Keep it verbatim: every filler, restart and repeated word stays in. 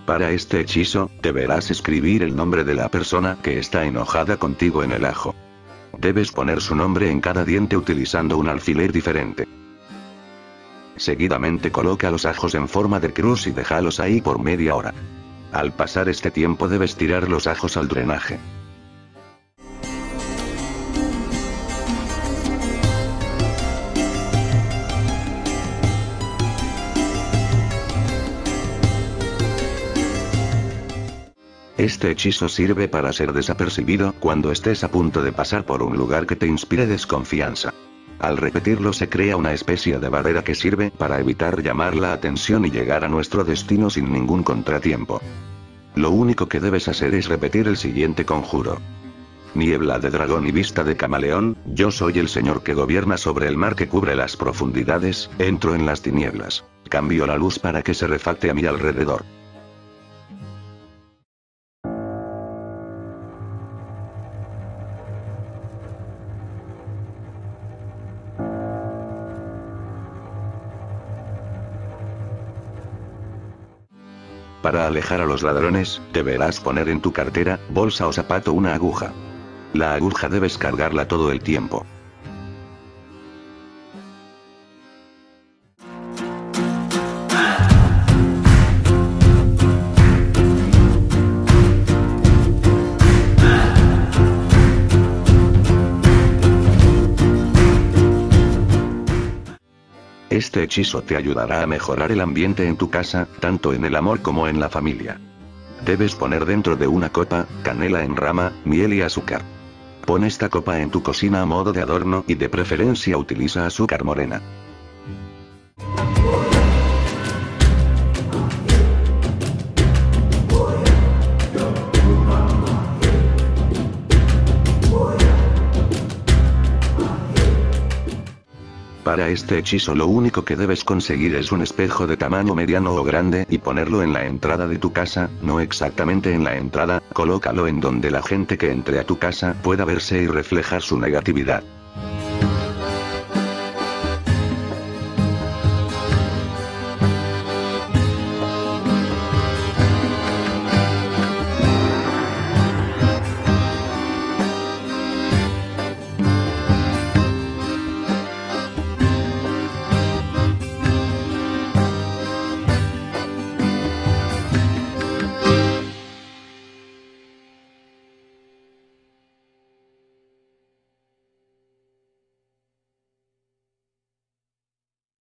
Para este hechizo, deberás escribir el nombre de la persona que está enojada contigo en el ajo. Debes poner su nombre en cada diente utilizando un alfiler diferente. Seguidamente coloca los ajos en forma de cruz y déjalos ahí por media hora. Al pasar este tiempo debes tirar los ajos al drenaje. Este hechizo sirve para ser desapercibido cuando estés a punto de pasar por un lugar que te inspire desconfianza. Al repetirlo se crea una especie de barrera que sirve para evitar llamar la atención y llegar a nuestro destino sin ningún contratiempo. Lo único que debes hacer es repetir el siguiente conjuro. Niebla de dragón y vista de camaleón, yo soy el señor que gobierna sobre el mar que cubre las profundidades, entro en las tinieblas. Cambio la luz para que se refacte a mi alrededor. Para alejar a los ladrones, deberás poner en tu cartera, bolsa o zapato una aguja. La aguja debes cargarla todo el tiempo. Este hechizo te ayudará a mejorar el ambiente en tu casa, tanto en el amor como en la familia. Debes poner dentro de una copa, canela en rama, miel y azúcar. Pon esta copa en tu cocina a modo de adorno y de preferencia utiliza azúcar morena. Para este hechizo lo único que debes conseguir es un espejo de tamaño mediano o grande y ponerlo en la entrada de tu casa, no exactamente en la entrada, colócalo en donde la gente que entre a tu casa pueda verse y reflejar su negatividad.